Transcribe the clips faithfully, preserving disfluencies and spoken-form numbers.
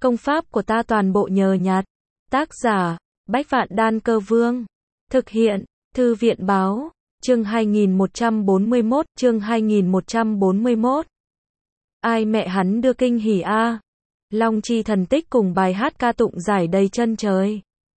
Công pháp của ta toàn bộ nhờ nhặt. Tác giả, Bách Vạn Đan Cơ Vương. Thực hiện, Thư viện Báo. Chương hai nghìn một trăm bốn mươi mốt, chương hai nghìn một trăm bốn mươi mốt. Ai mẹ hắn đưa kinh hỉ a. Long chi thần tích cùng bài hát ca tụng giải đầy chân trời.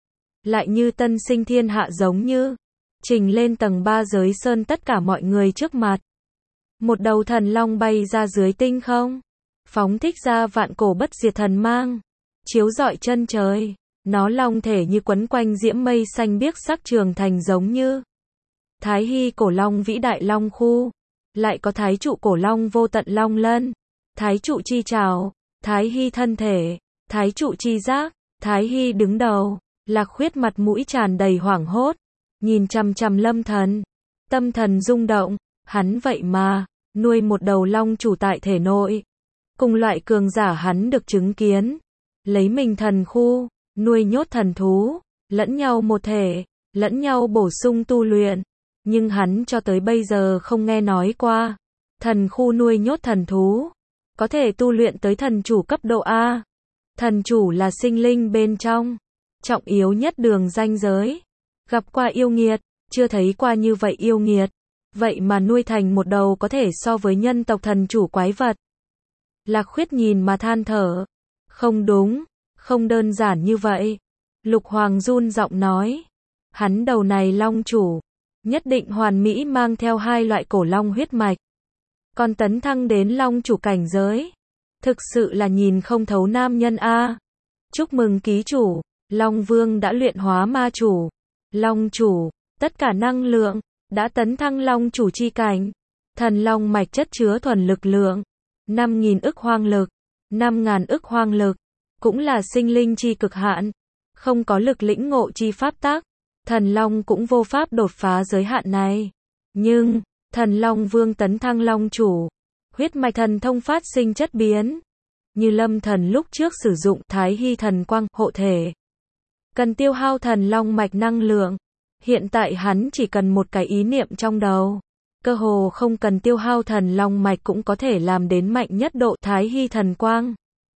Lại như tân sinh thiên hạ, giống như trình lên tầng ba giới sơn tất cả mọi người trước mặt. Một đầu thần long bay ra dưới tinh không, phóng thích ra vạn cổ bất diệt thần mang, chiếu rọi chân trời. Nó long thể như quấn quanh diễm mây xanh biếc sắc trường thành, giống như Thái Hy cổ long vĩ đại long khu. Lại có thái trụ cổ long vô tận long lân, thái trụ chi trảo, Thái Hy thân thể, thái trụ chi giác. Thái Hy đứng đầu. Lạc Khuyết mặt mũi tràn đầy hoảng hốt, nhìn chằm chằm Lâm Thần, tâm thần rung động. Hắn vậy mà nuôi một đầu long chủ tại thể nội. Cùng loại cường giả hắn được chứng kiến, lấy mình thần khu nuôi nhốt thần thú, lẫn nhau một thể, lẫn nhau bổ sung tu luyện. Nhưng hắn cho tới bây giờ không nghe nói qua thần khu nuôi nhốt thần thú có thể tu luyện tới thần chủ cấp độ A. Thần chủ là sinh linh bên trong trọng yếu nhất đường ranh giới. Gặp qua yêu nghiệt, chưa thấy qua như vậy yêu nghiệt. Vậy mà nuôi thành một đầu có thể so với nhân tộc thần chủ quái vật. Lạc Khuyết nhìn mà than thở. Không đúng, không đơn giản như vậy. Lục Hoàng run giọng nói. Hắn đầu này long chủ, nhất định hoàn mỹ mang theo hai loại cổ long huyết mạch. Còn tấn thăng đến long chủ cảnh giới. Thực sự là nhìn không thấu nam nhân a. Chúc mừng ký chủ, Long Vương đã luyện hóa ma chủ. Long chủ, tất cả năng lượng, đã tấn thăng long chủ chi cảnh. Thần long mạch chất chứa thuần lực lượng. năm nghìn ức hoang lực. năm ngàn ức hoang lực. Cũng là sinh linh chi cực hạn. Không có lực lĩnh ngộ chi pháp tắc. Thần long cũng vô pháp đột phá giới hạn này. Nhưng, thần long vương tấn thăng long chủ. Huyết mạch thần thông phát sinh chất biến. Như Lâm Thần lúc trước sử dụng Thái Hy thần quang hộ thể. Cần tiêu hao thần long mạch năng lượng. Hiện tại hắn chỉ cần một cái ý niệm trong đầu. Cơ hồ không cần tiêu hao thần long mạch cũng có thể làm đến mạnh nhất độ Thái Hy thần quang.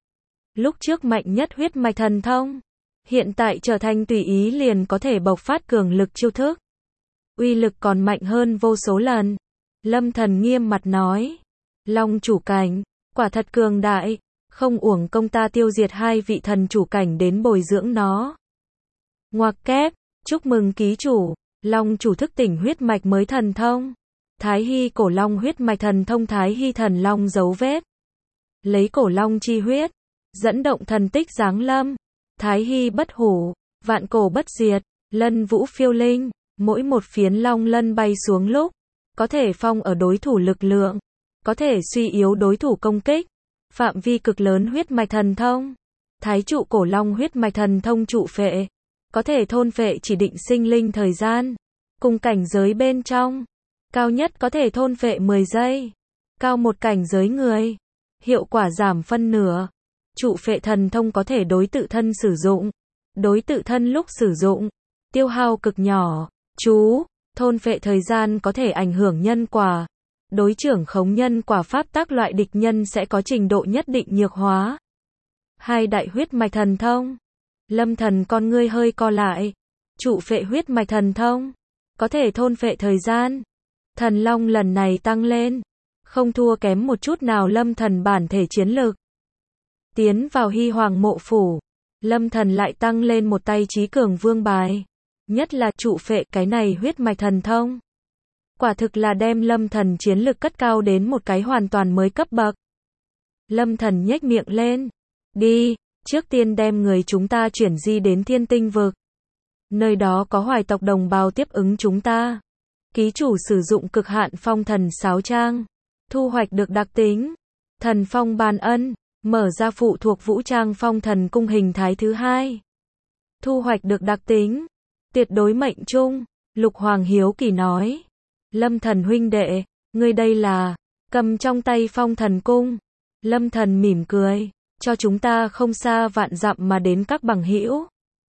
Lúc trước mạnh nhất huyết mạch thần thông. Hiện tại trở thành tùy ý liền có thể bộc phát cường lực chiêu thức. Uy lực còn mạnh hơn vô số lần. Lâm Thần nghiêm mặt nói. Long chủ cảnh, quả thật cường đại. Không uổng công ta tiêu diệt hai vị thần chủ cảnh đến bồi dưỡng nó. Ngoặc kép, chúc mừng ký chủ, long chủ thức tỉnh huyết mạch mới thần thông. Thái Hy cổ long huyết mạch thần thông Thái Hy thần long dấu vết. Lấy cổ long chi huyết, dẫn động thần tích giáng lâm. Thái Hy bất hủ, vạn cổ bất diệt, lân vũ phiêu linh. Mỗi một phiến long lân bay xuống lúc, có thể phong ở đối thủ lực lượng, có thể suy yếu đối thủ công kích. Phạm vi cực lớn huyết mạch thần thông. Thái trụ cổ long huyết mạch thần thông trụ phệ. Có thể thôn phệ chỉ định sinh linh thời gian. Cùng cảnh giới bên trong. Cao nhất có thể thôn phệ mười giây. Cao một cảnh giới người. Hiệu quả giảm phân nửa. Trụ phệ thần thông có thể đối tự thân sử dụng. Đối tự thân lúc sử dụng. Tiêu hao cực nhỏ. Chú, thôn phệ thời gian có thể ảnh hưởng nhân quả. Đối trưởng khống nhân quả pháp tắc loại địch nhân sẽ có trình độ nhất định nhược hóa. Hai đại huyết mạch thần thông. Lâm Thần con ngươi hơi co lại. Trụ phệ huyết mạch thần thông. Có thể thôn phệ thời gian. Thần long lần này tăng lên. Không thua kém một chút nào Lâm Thần bản thể chiến lực. Tiến vào Hy Hoàng mộ phủ. Lâm Thần lại tăng lên một tay trí cường vương bài. Nhất là trụ phệ cái này huyết mạch thần thông. Quả thực là đem Lâm Thần chiến lực cất cao đến một cái hoàn toàn mới cấp bậc. Lâm Thần nhếch miệng lên. Đi, trước tiên đem người chúng ta chuyển di đến Thiên Tinh vực. Nơi đó có Hoài tộc đồng bào tiếp ứng chúng ta. Ký chủ sử dụng cực hạn phong thần sáo trang. Thu hoạch được đặc tính. Thần phong ban ân. Mở ra phụ thuộc vũ trang phong thần cung hình thái thứ hai. Thu hoạch được đặc tính. Tuyệt đối mệnh trung. Lục Hoàng hiếu kỳ nói. Lâm Thần huynh đệ, ngươi đây là, cầm trong tay phong thần cung. Lâm Thần mỉm cười, cho chúng ta không xa vạn dặm mà đến các bằng hữu.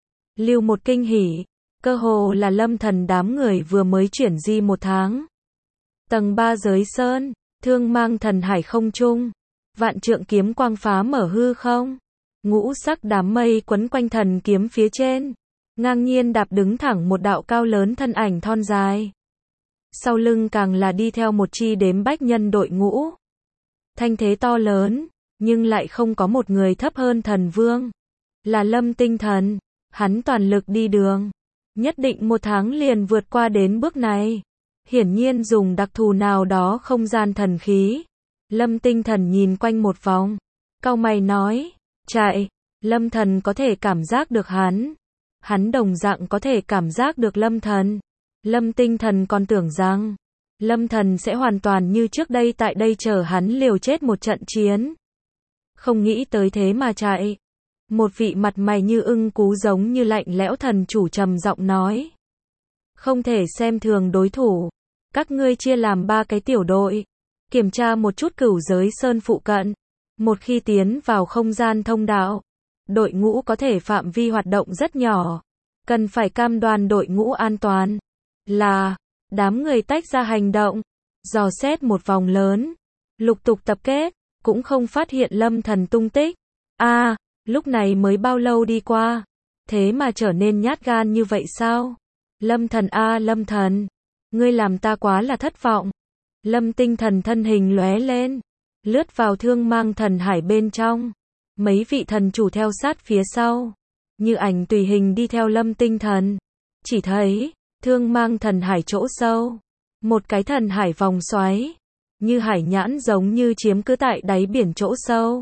Lưu một kinh hỉ, cơ hồ là Lâm Thần đám người vừa mới chuyển di một tháng. Tầng ba giới sơn, thương mang thần hải không trung. Vạn trượng kiếm quang phá mở hư không. ngũ sắc đám mây quấn quanh thần kiếm phía trên, ngang nhiên đạp đứng thẳng một đạo cao lớn thân ảnh thon dài. Sau lưng càng là đi theo một chi đếm bách nhân đội ngũ. Thanh thế to lớn, nhưng lại không có một người thấp hơn thần vương. Là Lâm Tinh Thần, hắn toàn lực đi đường. Nhất định một tháng liền vượt qua đến bước này. Hiển nhiên dùng đặc thù nào đó không gian thần khí. Lâm Tinh Thần nhìn quanh một vòng. Cau mày nói, chạy. Lâm Thần có thể cảm giác được hắn. Hắn đồng dạng có thể cảm giác được Lâm Thần. Lâm Tinh Thần còn tưởng rằng Lâm Thần sẽ hoàn toàn như trước đây tại đây chờ hắn liều chết một trận chiến. Không nghĩ tới thế mà chạy. Một vị mặt mày như ưng cú giống như lạnh lẽo thần chủ trầm giọng nói. Không thể xem thường đối thủ. Các ngươi chia làm ba cái tiểu đội. Kiểm tra một chút cửu giới sơn phụ cận. Một khi tiến vào không gian thông đạo, đội ngũ có thể phạm vi hoạt động rất nhỏ. Cần phải cam đoan đội ngũ an toàn. Là, đám người tách ra hành động. Dò xét một vòng lớn. Lục tục tập kết, cũng không phát hiện Lâm Thần tung tích. a à, lúc này mới bao lâu đi qua. Thế mà trở nên nhát gan như vậy sao? Lâm Thần a à, Lâm Thần. Ngươi làm ta quá là thất vọng. Lâm Tinh Thần thân hình lóe lên. Lướt vào thương mang thần hải bên trong. Mấy vị thần chủ theo sát phía sau. Như ảnh tùy hình đi theo Lâm Tinh Thần. Chỉ thấy, thương mang thần hải chỗ sâu. Một cái thần hải vòng xoáy. Như hải nhãn giống như chiếm cứ tại đáy biển chỗ sâu.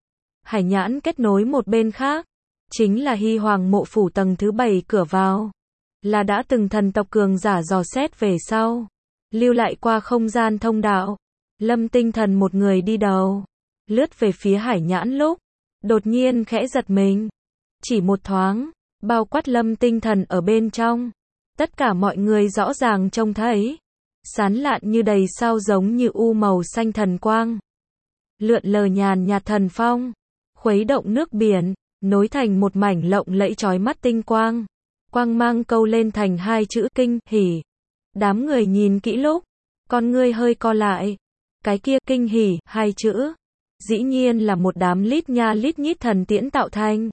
Hải nhãn kết nối một bên khác. Chính là Hy Hoàng mộ phủ tầng thứ bảy cửa vào. Là đã từng thần tộc cường giả dò xét về sau. Lưu lại qua không gian thông đạo. Lâm Tinh Thần một người đi đầu. Lướt về phía hải nhãn lúc. Đột nhiên khẽ giật mình. Chỉ một thoáng. Bao quát Lâm Tinh Thần ở bên trong. Tất cả mọi người rõ ràng trông thấy. Sán lạn như đầy sao giống như u màu xanh thần quang. Lượn lờ nhàn nhạt thần phong. Khuấy động nước biển. Nối thành một mảnh lộng lẫy chói mắt tinh quang. Quang mang câu lên thành hai chữ kinh hỉ. Đám người nhìn kỹ lúc. Con ngươi hơi co lại. Cái kia kinh hỉ, hai chữ. Dĩ nhiên là một đám lít nha lít nhít thần tiễn tạo thành.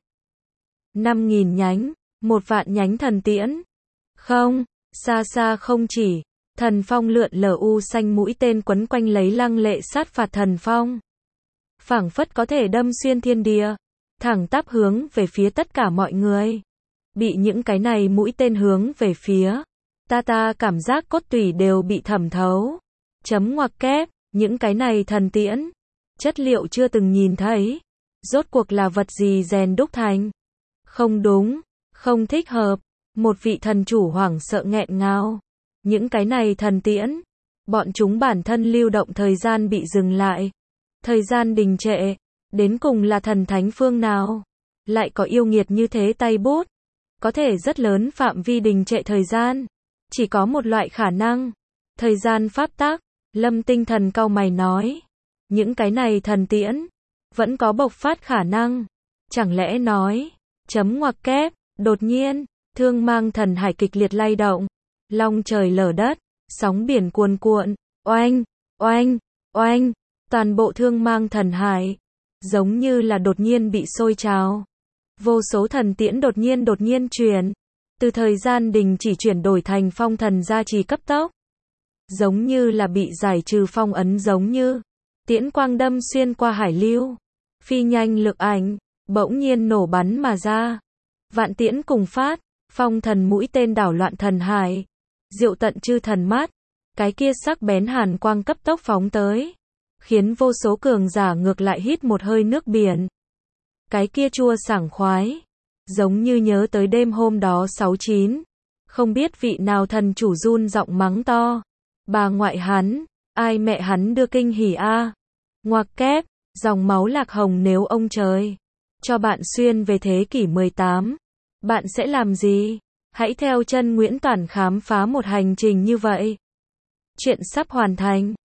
Năm nghìn nhánh. Một vạn nhánh thần tiễn. Không, xa xa không chỉ. Thần phong lượn lờ u xanh mũi tên quấn quanh lấy lăng lệ sát phạt thần phong. Phảng phất có thể đâm xuyên thiên địa. Thẳng tắp hướng về phía tất cả mọi người. Bị những cái này mũi tên hướng về phía. Ta ta cảm giác cốt tủy đều bị thẩm thấu. Chấm ngoặc kép, những cái này thần tiễn. Chất liệu chưa từng nhìn thấy. Rốt cuộc là vật gì rèn đúc thành. Không đúng, không thích hợp. Một vị thần chủ hoảng sợ nghẹn ngào. Những cái này thần tiễn. Bọn chúng bản thân lưu động thời gian bị dừng lại. Thời gian đình trệ. Đến cùng là thần thánh phương nào. Lại có yêu nghiệt như thế tay bút. Có thể rất lớn phạm vi đình trệ thời gian. Chỉ có một loại khả năng. Thời gian pháp tắc. Lâm Tinh Thần cau mày nói. Những cái này thần tiễn. Vẫn có bộc phát khả năng. Chẳng lẽ nói. Chấm ngoặc kép. Đột nhiên. Thương mang thần hải kịch liệt lay động. Long trời lở đất. Sóng biển cuồn cuộn. Oanh. Oanh. Oanh. Toàn bộ thương mang thần hải. Giống như là đột nhiên bị sôi trào. Vô số thần tiễn đột nhiên đột nhiên chuyển. Từ thời gian đình chỉ chuyển đổi thành phong thần gia trì cấp tốc. Giống như là bị giải trừ phong ấn giống như. Tiễn quang đâm xuyên qua hải lưu. Phi nhanh lực ảnh. Bỗng nhiên nổ bắn mà ra. Vạn tiễn cùng phát. Phong thần mũi tên đảo loạn thần hải. Diệu tận chư thần mắt. Cái kia sắc bén hàn quang cấp tốc phóng tới. Khiến vô số cường giả ngược lại hít một hơi nước biển. Cái kia chua sảng khoái. Giống như nhớ tới đêm hôm đó sáu chín. Không biết vị nào thần chủ run giọng mắng to. Bà ngoại hắn. Ai mẹ hắn đưa kinh hỉ a. Ngoặc kép. Dòng máu lạc hồng nếu ông trời. Cho bạn xuyên về thế kỷ mười tám. Bạn sẽ làm gì? Hãy theo chân Nguyễn Toản khám phá một hành trình như vậy. Chuyện sắp hoàn thành.